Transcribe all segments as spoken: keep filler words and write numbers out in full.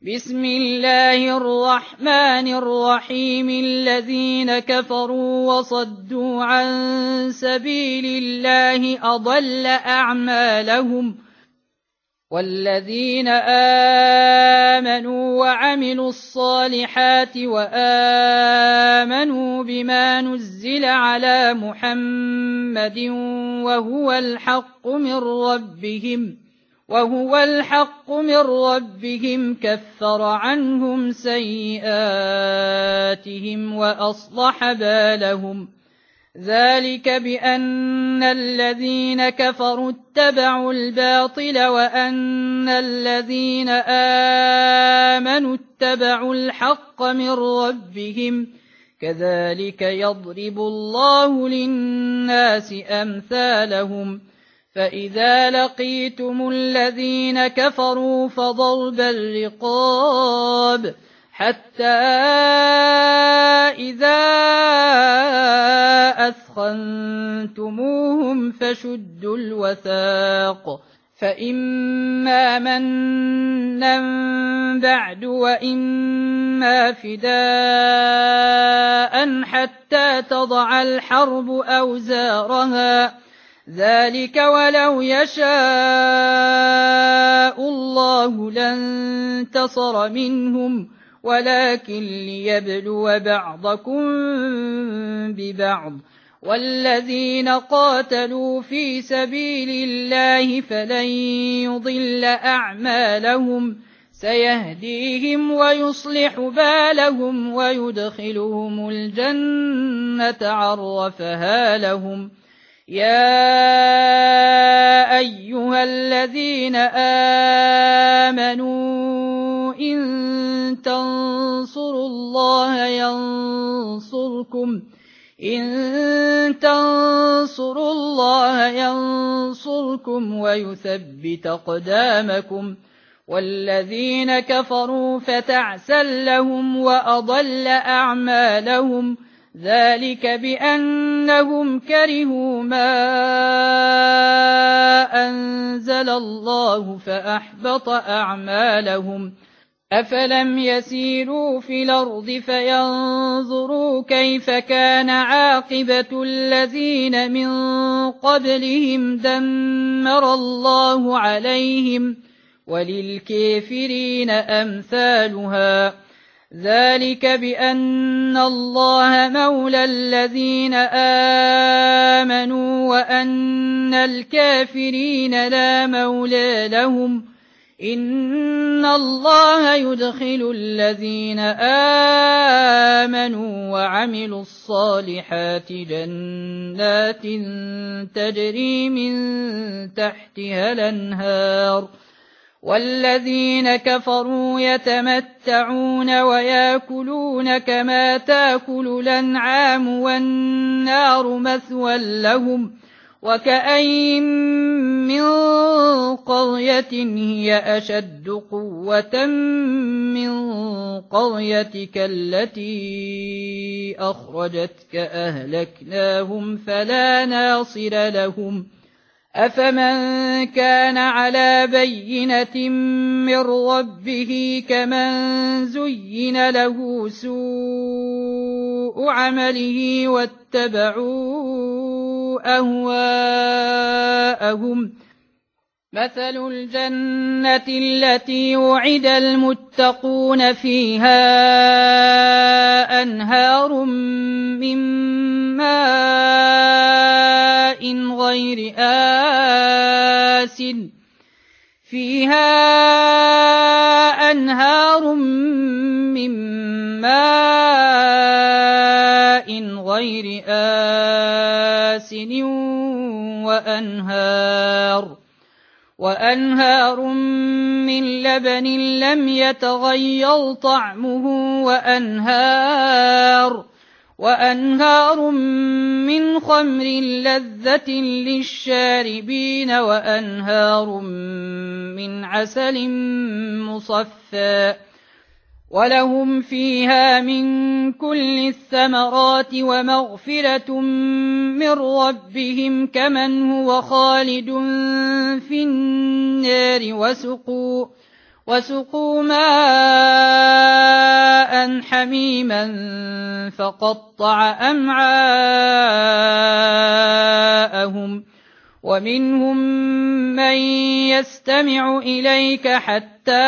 بسم الله الرحمن الرحيم الذين كفروا وصدوا عن سبيل الله أضل أعمالهم والذين آمنوا وعملوا الصالحات وآمنوا بما نزل على محمد وهو الحق من ربهم وهو الحق من ربهم كفر عنهم سيئاتهم وأصلح بالهم ذلك بأن الذين كفروا اتبعوا الباطل وأن الذين آمنوا اتبعوا الحق من ربهم كذلك يضرب الله للناس أمثالهم فإذا لقيتم الذين كفروا فضرب الرقاب حتى إذا أثخنتموهم فشدوا الوثاق فإما منا بعد وإما فداء حتى تضع الحرب أوزارها ذلك ولو يشاء الله لانتصر منهم ولكن ليبلو بعضكم ببعض والذين قاتلوا في سبيل الله فلن يضل أعمالهم سيهديهم ويصلح بالهم ويدخلهم الجنة عرفها لهم يا أيها الذين آمنوا إن تنصروا الله ينصركم إن تنصروا الله ينصركم ويثبت أقدامكم والذين كفروا فتعسا لهم وأضل أعمالهم ذلك بأنهم كرهوا ما أنزل الله فأحبط أعمالهم أفلم يسيروا في الأرض فينظروا كيف كان عاقبة الذين من قبلهم دمر الله عليهم وللكافرين أمثالها ذلك بأن الله مولى الذين آمنوا وأن الكافرين لا مولى لهم إن الله يدخل الذين آمنوا وعملوا الصالحات جنات تجري من تحتها الأنهار والذين كفروا يتمتعون ويأكلون كما تأكل الأنعام والنار مثوى لهم وكأين من قرية هي أشد قوة من قريتك التي أخرجتك أهلكناهم فلا ناصر لهم أفمن كان على بينة من ربه كمن زين له سوء عمله واتبعوا أهواءهم مثل الجنة التي وعد المتقون فيها أنهار من ماء غير آسن فيها أنهار من ماء غير آسن وأنهار وأنهار من لبن لم يتغير طعمه وأنهار وأنهار من خمر لذة للشاربين وأنهار من عسل مصفى ولهم فيها من كل الثمرات ومغفرة من ربهم كمن هو خالد في النار وسقوا, وسقوا ماء حميما فقطع أمعاءهم ومنهم من يستمع إليك حتى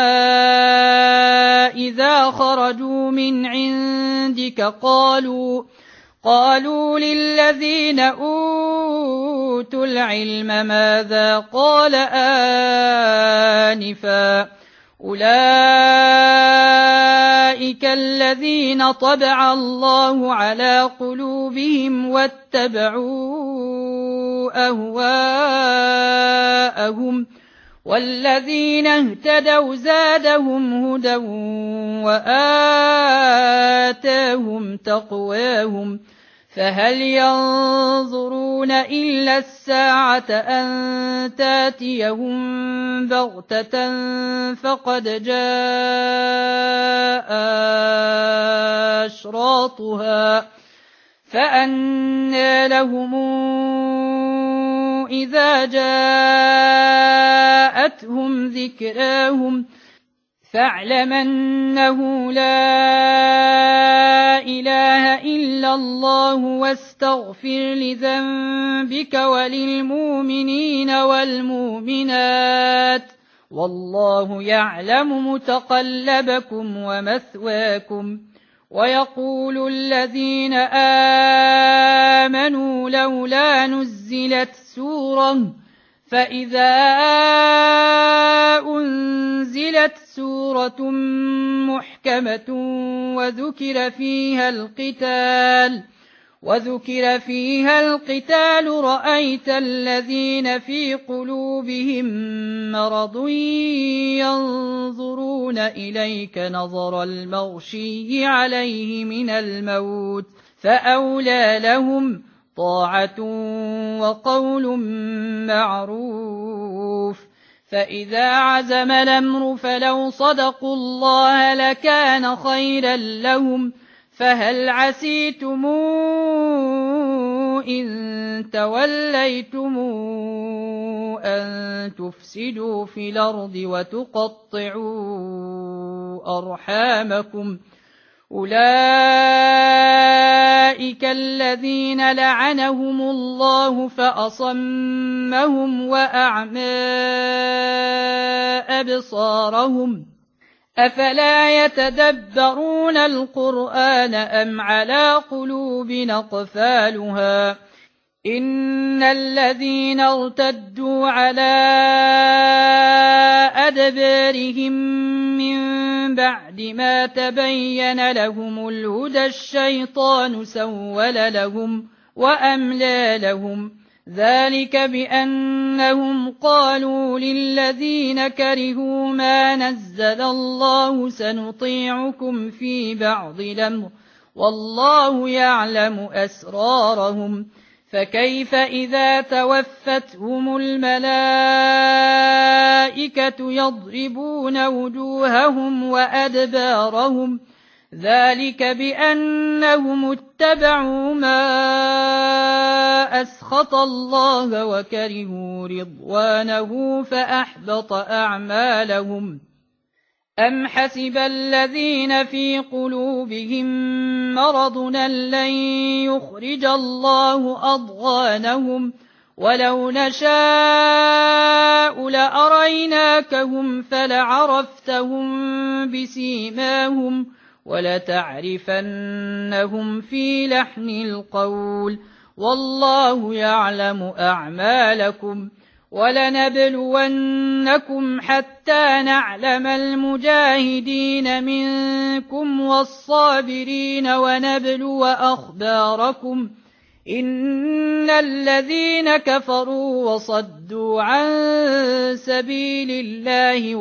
إذا خرجوا من عندك قالوا قالوا للذين أوتوا العلم ماذا قال آنفا أولئك الذين طبع الله على قلوبهم واتبعوا أهواءهم والذين اهتدوا زادهم هدى وآتاهم تقواهم فهل ينظرون إلا الساعة أن تاتيهم بغتة فقد جاء أشراطها فأنى لهم إذا جاءتهم ذكراهم فاعلم أنه لا إله إلا الله واستغفر لذنبك وللمؤمنين والمؤمنات والله يعلم متقلبكم ومثواكم. ويقول الذين آمنوا لولا نزلت سورة فإذا أنزلت سورة محكمة وذكر فيها القتال وذكر فيها القتال رأيت الذين في قلوبهم مرض ينظرون إليك نظر المغشي عليه من الموت فأولى لهم طاعة وقول معروف. فإذا عزم الأمر فلو صدقوا الله لكان خيرا لهم فهل عسيتم إن توليتم أن تفسدوا في الأرض وتقطعوا أرحامكم أولئك الذين لعنهم الله فأصمهم وأعمى أبصارهم أفلا يتدبرون القرآن أم على قلوب أقفالها إن الذين ارتدوا على أدبارهم من بعد ما تبين لهم الهدى الشيطان سول لهم وأملى لهم ذلك بأنهم قالوا للذين كرهوا ما نزل الله سنطيعكم في بعض الأمر والله يعلم أسرارهم فكيف إذا توفتهم الملائكة يضربون وجوههم وأدبارهم ذلك بأنهم اتبعوا ما أسخط الله وكرهوا رضوانه فأحبط أعمالهم. أم حسب الذين في قلوبهم مرض لن يخرج الله أضغانهم ولو نشاء لأريناكهم فلعرفتهم بسيماهم ولتعرفنهم في لحن القول والله يعلم أعمالكم ولنبلونكم حتى نعلم المجاهدين منكم والصابرين ونبلو أخباركم إن الذين كفروا وصدوا عن سبيل الله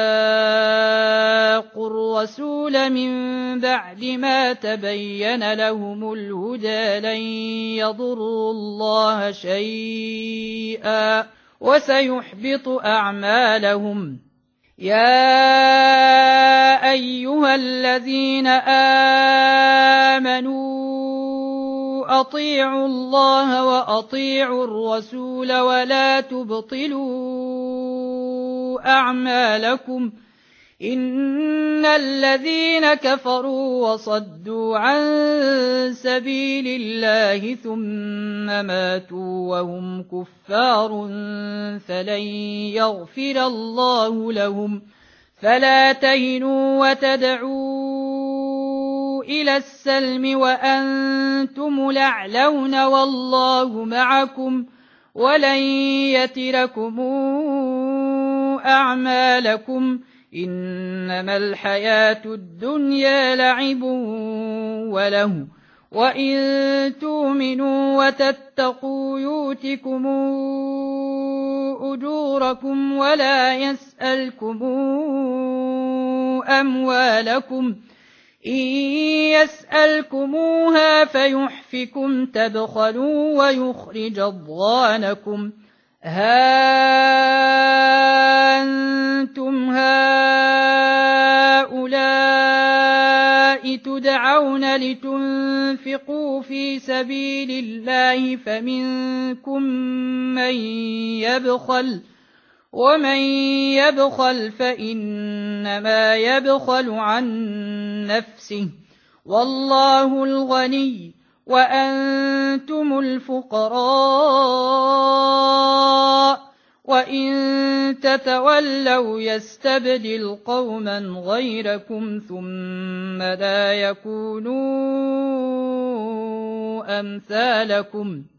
وشاقوا الرسول من بعد ما تبين لهم الهدى لن يضروا الله شيئا وسيحبط أعمالهم. يا أيها الذين آمنوا أطيعوا الله وأطيعوا الرسول ولا تبطلوا أعمالكم إن الذين كفروا وصدوا عن سبيل الله ثم ماتوا وهم كفار فلن يغفر الله لهم فلا تهنوا وتدعوا إلى السلم وأنتم الأعلون والله معكم ولن يتركم أعمالكم إنما الحياة الدنيا لعب وله وإن تؤمنوا وتتقوا يؤتكم أجوركم ولا يسألكم أموالكم إن يسألكموها فيحفكم تبخلوا ويخرج أضغانكم ها أنتم هؤلاء تدعون لتنفقوا في سبيل الله فمنكم من يبخل ومن يبخل فإنما يبخل عن نفسه والله الغني وأنتم الفقراء وإن تتولوا يستبدل قوما غيركم ثم لا يكونوا أمثالكم